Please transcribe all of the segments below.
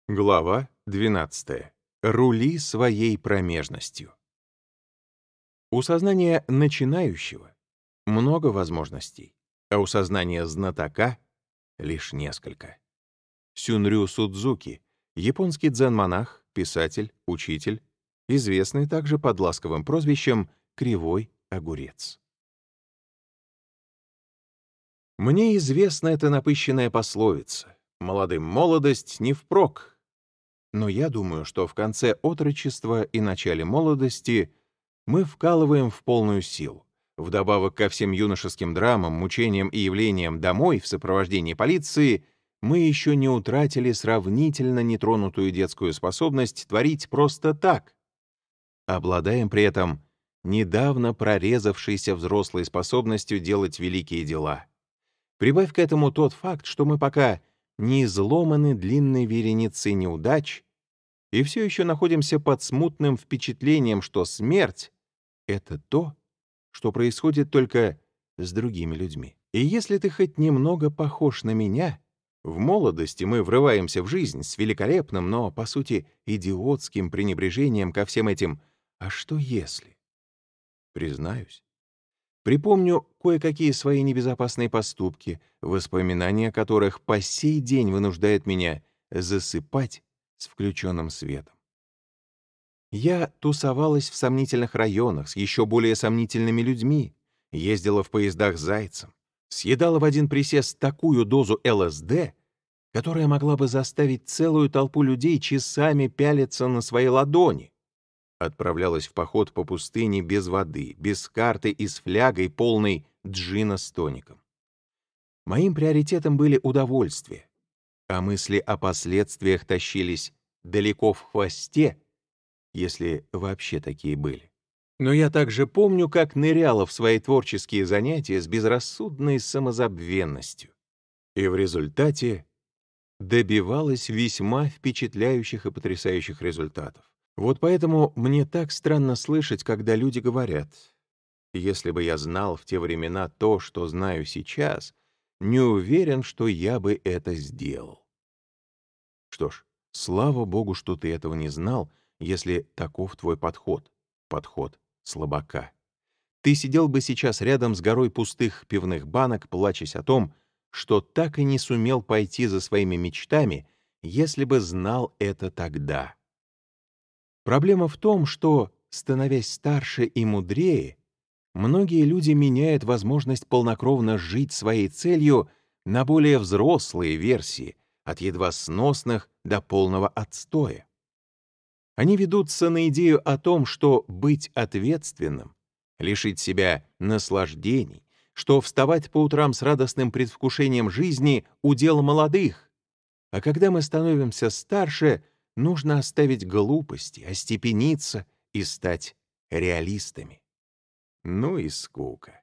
Глава 12. Рули своей промежностью. У сознания начинающего много возможностей, а у сознания знатока лишь несколько. Сюнрю Судзуки, японский дзен-монах, писатель, учитель, известный также под ласковым прозвищем «Кривой огурец». Мне известна эта напыщенная пословица «Молодым молодость не впрок». Но я думаю, что в конце отрочества и начале молодости мы вкалываем в полную силу. Вдобавок ко всем юношеским драмам, мучениям и явлениям домой в сопровождении полиции, мы еще не утратили сравнительно нетронутую детскую способность творить просто так. Обладаем при этом недавно прорезавшейся взрослой способностью делать великие дела. Прибавь к этому тот факт, что мы пока не изломаны длинной вереницей неудач, и все еще находимся под смутным впечатлением, что смерть — это то, что происходит только с другими людьми. И если ты хоть немного похож на меня, в молодости мы врываемся в жизнь с великолепным, но, по сути, идиотским пренебрежением ко всем этим «а что если?». Признаюсь, припомню кое-какие свои небезопасные поступки, воспоминания о которых по сей день вынуждают меня засыпать с включенным светом. Я тусовалась в сомнительных районах с еще более сомнительными людьми, ездила в поездах зайцем, съедала в один присест такую дозу ЛСД, которая могла бы заставить целую толпу людей часами пялиться на свои ладони. Отправлялась в поход по пустыне без воды, без карты и с флягой, полной джина с тоником. Моим приоритетом были удовольствия, а мысли о последствиях тащились далеко в хвосте, если вообще такие были. Но я также помню, как ныряла в свои творческие занятия с безрассудной самозабвенностью. И в результате добивалась весьма впечатляющих и потрясающих результатов. Вот поэтому мне так странно слышать, когда люди говорят: «Если бы я знал в те времена то, что знаю сейчас, не уверен, что я бы это сделал». Что ж, слава богу, что ты этого не знал, если таков твой подход, подход слабака. Ты сидел бы сейчас рядом с горой пустых пивных банок, плачась о том, что так и не сумел пойти за своими мечтами, если бы знал это тогда. Проблема в том, что, становясь старше и мудрее, многие люди меняют возможность полнокровно жить своей целью на более взрослые версии, от едва сносных до полного отстоя. Они ведутся на идею о том, что быть ответственным, лишить себя наслаждений, что вставать по утрам с радостным предвкушением жизни — удел молодых, а когда мы становимся старше, нужно оставить глупости, остепениться и стать реалистами. Ну и скука.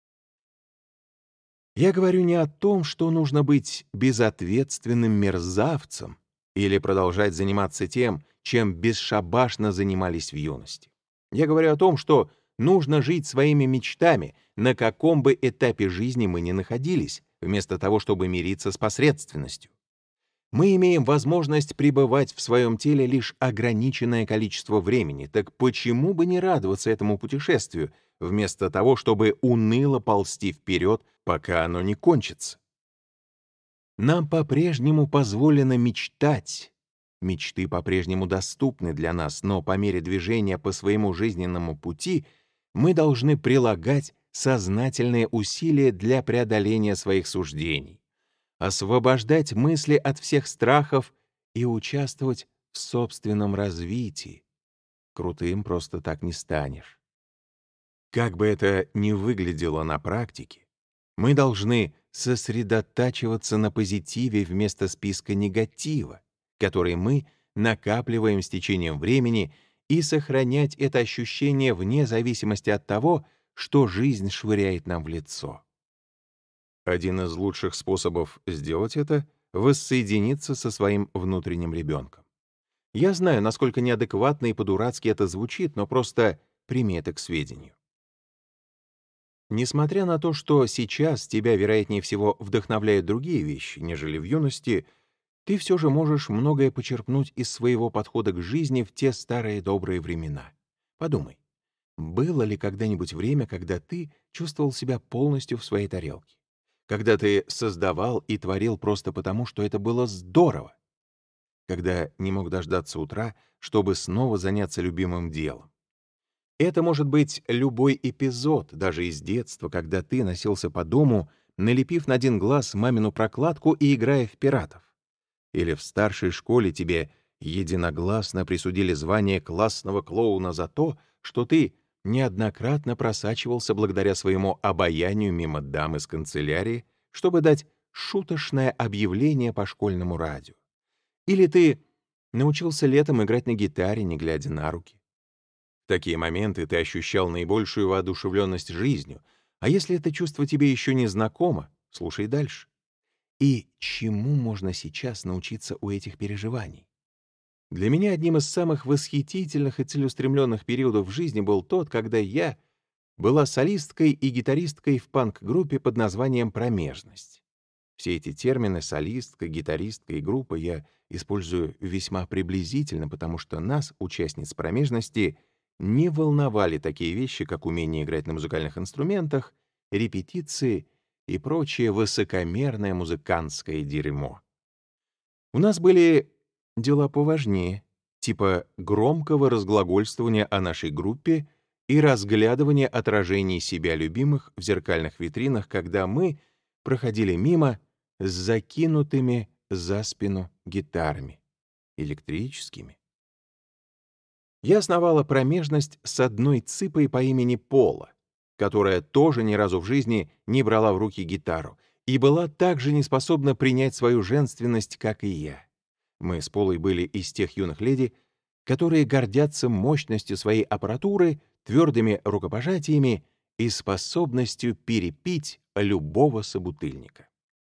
Я говорю не о том, что нужно быть безответственным мерзавцем или продолжать заниматься тем, чем бесшабашно занимались в юности. Я говорю о том, что нужно жить своими мечтами, на каком бы этапе жизни мы ни находились, вместо того, чтобы мириться с посредственностью. Мы имеем возможность пребывать в своем теле лишь ограниченное количество времени, так почему бы не радоваться этому путешествию, вместо того, чтобы уныло ползти вперед, пока оно не кончится? Нам по-прежнему позволено мечтать. Мечты по-прежнему доступны для нас, но по мере движения по своему жизненному пути мы должны прилагать сознательные усилия для преодоления своих суждений, освобождать мысли от всех страхов и участвовать в собственном развитии. Крутым просто так не станешь. Как бы это ни выглядело на практике, мы должны сосредотачиваться на позитиве вместо списка негатива, который мы накапливаем с течением времени, и сохранять это ощущение вне зависимости от того, что жизнь швыряет нам в лицо. Один из лучших способов сделать это — воссоединиться со своим внутренним ребенком. Я знаю, насколько неадекватно и по-дурацки это звучит, но просто прими это к сведению. Несмотря на то, что сейчас тебя, вероятнее всего, вдохновляют другие вещи, нежели в юности, ты все же можешь многое почерпнуть из своего подхода к жизни в те старые добрые времена. Подумай, было ли когда-нибудь время, когда ты чувствовал себя полностью в своей тарелке? Когда ты создавал и творил просто потому, что это было здорово? Когда не мог дождаться утра, чтобы снова заняться любимым делом? Это может быть любой эпизод, даже из детства, когда ты носился по дому, налепив на один глаз мамину прокладку и играя в пиратов. Или в старшей школе тебе единогласно присудили звание классного клоуна за то, что ты неоднократно просачивался благодаря своему обаянию мимо дам из канцелярии, чтобы дать шуточное объявление по школьному радио. Или ты научился летом играть на гитаре, не глядя на руки. В такие моменты ты ощущал наибольшую воодушевленность жизнью, а если это чувство тебе еще не знакомо, слушай дальше. И чему можно сейчас научиться у этих переживаний? Для меня одним из самых восхитительных и целеустремленных периодов в жизни был тот, когда я была солисткой и гитаристкой в панк-группе под названием «Промежность». Все эти термины «солистка», «гитаристка» и «группа» я использую весьма приблизительно, потому что нас, участниц «Промежности», не волновали такие вещи, как умение играть на музыкальных инструментах, репетиции и прочее высокомерное музыкантское дерьмо. У нас были дела поважнее, типа громкого разглагольствования о нашей группе и разглядывания отражений себя любимых в зеркальных витринах, когда мы проходили мимо с закинутыми за спину гитарами, электрическими. Я основала промежность с одной цыпой по имени Пола, которая тоже ни разу в жизни не брала в руки гитару и была так же неспособна принять свою женственность, как и я. Мы с Полой были из тех юных леди, которые гордятся мощностью своей аппаратуры, твердыми рукопожатиями и способностью перепить любого собутыльника.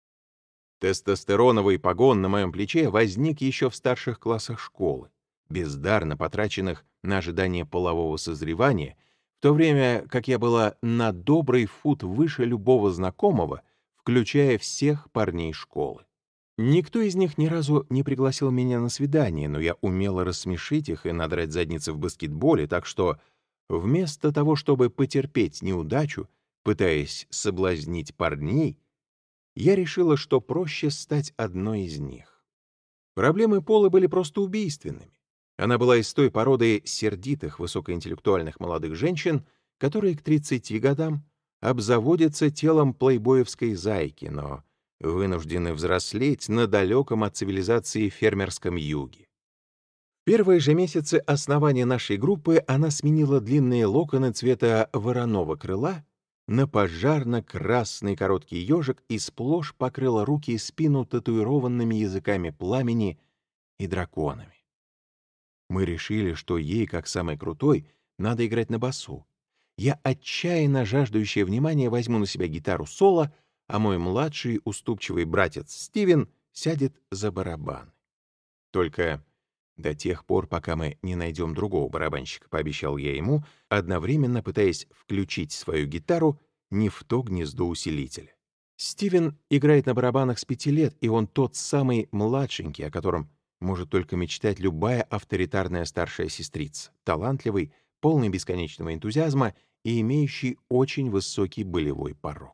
Тестостероновый погон на моем плече возник еще в старших классах школы, бездарно потраченных на ожидание полового созревания, в то время как я была на добрый фут выше любого знакомого, включая всех парней школы. Никто из них ни разу не пригласил меня на свидание, но я умела рассмешить их и надрать задницы в баскетболе, так что вместо того, чтобы потерпеть неудачу, пытаясь соблазнить парней, я решила, что проще стать одной из них. Проблемы Полы были просто убийственными. Она была из той породы сердитых, высокоинтеллектуальных молодых женщин, которые к 30 годам обзаводятся телом плейбоевской зайки, но вынуждены взрослеть на далеком от цивилизации фермерском юге. В первые же месяцы основания нашей группы она сменила длинные локоны цвета вороного крыла на пожарно-красный короткий ежик и сплошь покрыла руки и спину татуированными языками пламени и драконами. Мы решили, что ей, как самой крутой, надо играть на басу. Я, отчаянно жаждущая внимания, возьму на себя гитару соло, а мой младший уступчивый братец Стивен сядет за барабан. Только до тех пор, пока мы не найдем другого барабанщика, пообещал я ему, одновременно пытаясь включить свою гитару не в то гнездо усилителя. Стивен играет на барабанах с 5 лет, и он тот самый младшенький, о котором может только мечтать любая авторитарная старшая сестрица, талантливый, полный бесконечного энтузиазма и имеющий очень высокий болевой порог.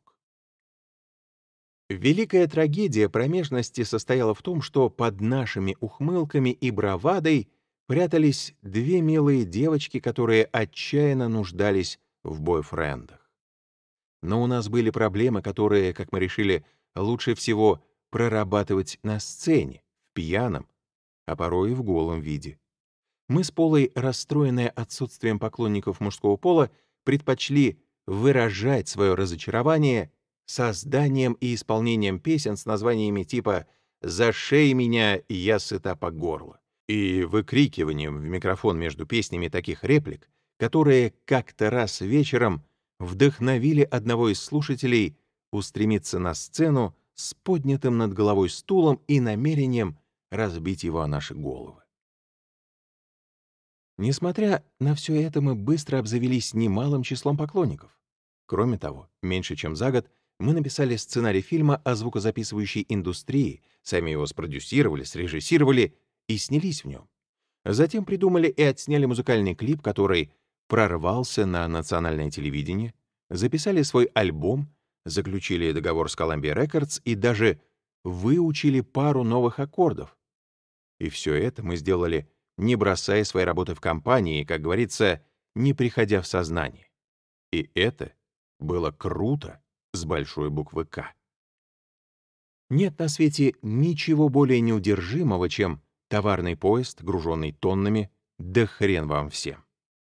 Великая трагедия промежности состояла в том, что под нашими ухмылками и бравадой прятались две милые девочки, которые отчаянно нуждались в бойфрендах. Но у нас были проблемы, которые, как мы решили, лучше всего прорабатывать на сцене, в пьяном, а порой и в голом виде. Мы с Полой, расстроенные отсутствием поклонников мужского пола, предпочли выражать свое разочарование созданием и исполнением песен с названиями типа «Зашей меня, я сыта по горло» и выкрикиванием в микрофон между песнями таких реплик, которые как-то раз вечером вдохновили одного из слушателей устремиться на сцену с поднятым над головой стулом и намерением разбить его о наши головы. Несмотря на все это, мы быстро обзавелись немалым числом поклонников. Кроме того, меньше чем за год мы написали сценарий фильма о звукозаписывающей индустрии, сами его спродюсировали, срежиссировали и снялись в нем. Затем придумали и отсняли музыкальный клип, который прорвался на национальное телевидение, записали свой альбом, заключили договор с Columbia Records и даже выучили пару новых аккордов. И все это мы сделали, не бросая своей работы в компании, как говорится, не приходя в сознание. И это было круто с большой буквы «К». Нет на свете ничего более неудержимого, чем товарный поезд, груженный тоннами, да хрен вам всем.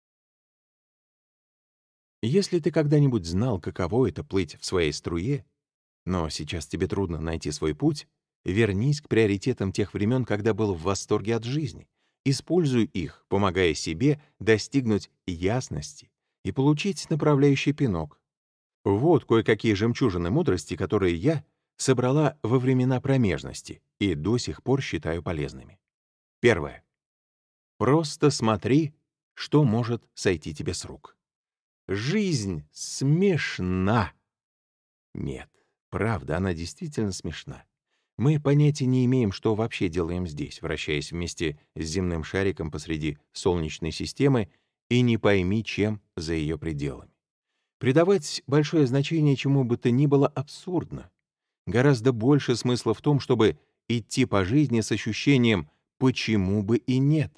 Если ты когда-нибудь знал, каково это плыть в своей струе, но сейчас тебе трудно найти свой путь, вернись к приоритетам тех времен, когда был в восторге от жизни. Используй их, помогая себе достигнуть ясности и получить направляющий пинок. Вот кое-какие жемчужины мудрости, которые я собрала во времена промежности и до сих пор считаю полезными. Первое. Просто смотри, что может сойти тебе с рук. Жизнь смешна. Нет, правда, она действительно смешна. Мы понятия не имеем, что вообще делаем здесь, вращаясь вместе с земным шариком посреди Солнечной системы и не пойми, чем за ее пределами. Придавать большое значение чему бы то ни было абсурдно. Гораздо больше смысла в том, чтобы идти по жизни с ощущением «почему бы и нет».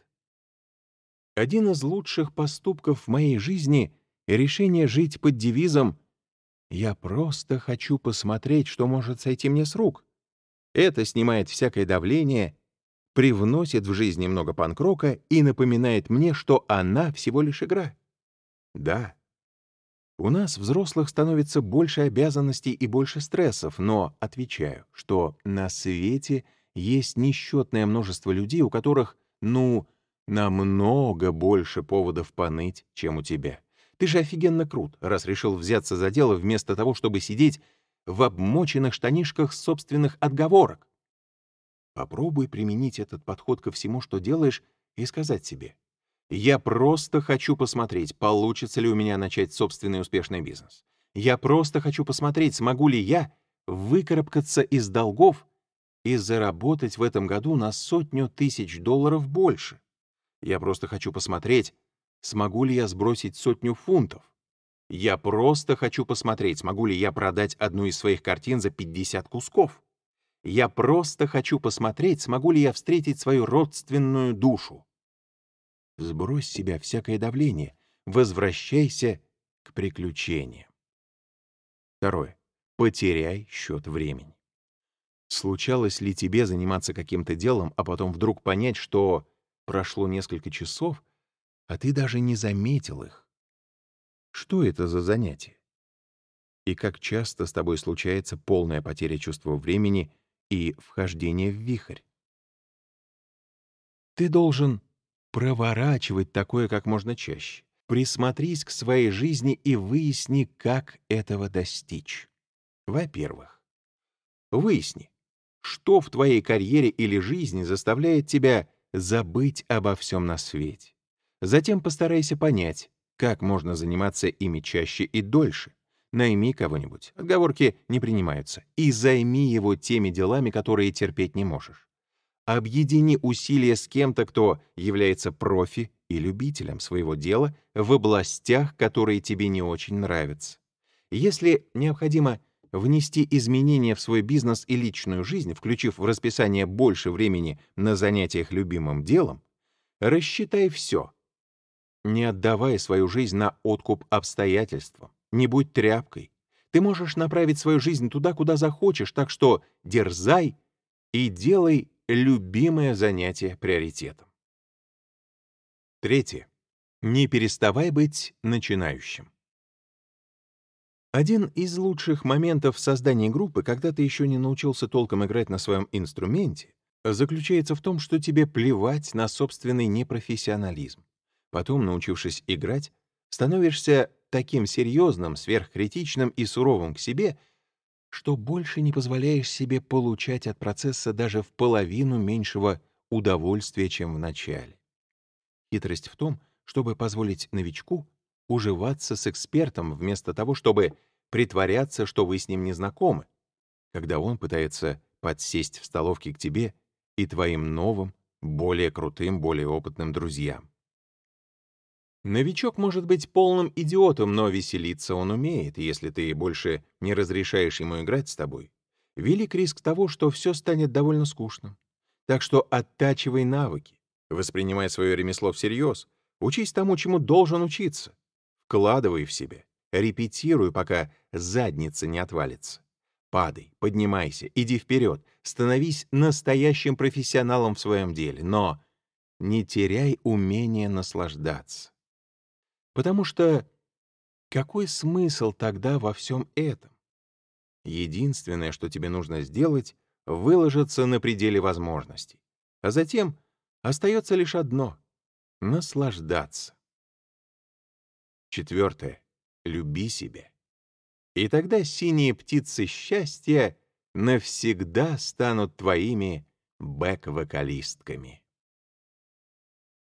Один из лучших поступков в моей жизни — решение жить под девизом «Я просто хочу посмотреть, что может сойти мне с рук». Это снимает всякое давление, привносит в жизнь немного панк-рока и напоминает мне, что она всего лишь игра. Да, у нас, взрослых, становится больше обязанностей и больше стрессов, но отвечаю, что на свете есть несчетное множество людей, у которых, намного больше поводов поныть, чем у тебя. Ты же офигенно крут, раз решил взяться за дело вместо того, чтобы сидеть в обмоченных штанишках собственных отговорок. Попробуй применить этот подход ко всему, что делаешь, и сказать себе: «Я просто хочу посмотреть, получится ли у меня начать собственный успешный бизнес. Я просто хочу посмотреть, смогу ли я выкарабкаться из долгов и заработать в этом году на $100 000 больше. Я просто хочу посмотреть, смогу ли я сбросить 100 фунтов. Я просто хочу посмотреть, смогу ли я продать одну из своих картин за 50 кусков. Я просто хочу посмотреть, смогу ли я встретить свою родственную душу». Сбрось с себя всякое давление, возвращайся к приключениям. Второе. Потеряй счет времени. Случалось ли тебе заниматься каким-то делом, а потом вдруг понять, что прошло несколько часов, а ты даже не заметил их? Что это за занятие? И как часто с тобой случается полная потеря чувства времени и вхождение в вихрь? Ты должен проворачивать такое как можно чаще. Присмотрись к своей жизни и выясни, как этого достичь. Во-первых, выясни, что в твоей карьере или жизни заставляет тебя забыть обо всем на свете. Затем постарайся понять, как можно заниматься ими чаще и дольше. Найми кого-нибудь, отговорки не принимаются, и займи его теми делами, которые терпеть не можешь. Объедини усилия с кем-то, кто является профи и любителем своего дела в областях, которые тебе не очень нравятся. Если необходимо внести изменения в свой бизнес и личную жизнь, включив в расписание больше времени на занятиях любимым делом, рассчитай все. Не отдавай свою жизнь на откуп обстоятельствам, не будь тряпкой. Ты можешь направить свою жизнь туда, куда захочешь, так что дерзай и делай любимое занятие приоритетом. Третье. Не переставай быть начинающим. Один из лучших моментов в создании группы, когда ты еще не научился толком играть на своем инструменте, заключается в том, что тебе плевать на собственный непрофессионализм. Потом, научившись играть, становишься таким серьезным, сверхкритичным и суровым к себе, что больше не позволяешь себе получать от процесса даже в половину меньшего удовольствия, чем в начале. Хитрость в том, чтобы позволить новичку уживаться с экспертом вместо того, чтобы притворяться, что вы с ним не знакомы, когда он пытается подсесть в столовке к тебе и твоим новым, более крутым, более опытным друзьям. Новичок может быть полным идиотом, но веселиться он умеет, и если ты больше не разрешаешь ему играть с тобой. Велик риск того, что все станет довольно скучным. Так что оттачивай навыки, воспринимай свое ремесло всерьез, учись тому, чему должен учиться. Вкладывай в себя, репетируй, пока задница не отвалится. Падай, поднимайся, иди вперед, становись настоящим профессионалом в своем деле, но не теряй умение наслаждаться. Потому что какой смысл тогда во всем этом? Единственное, что тебе нужно сделать, выложиться на пределе возможностей. А затем остается лишь одно — наслаждаться. 4. Люби себя. И тогда синие птицы счастья навсегда станут твоими бэк-вокалистками.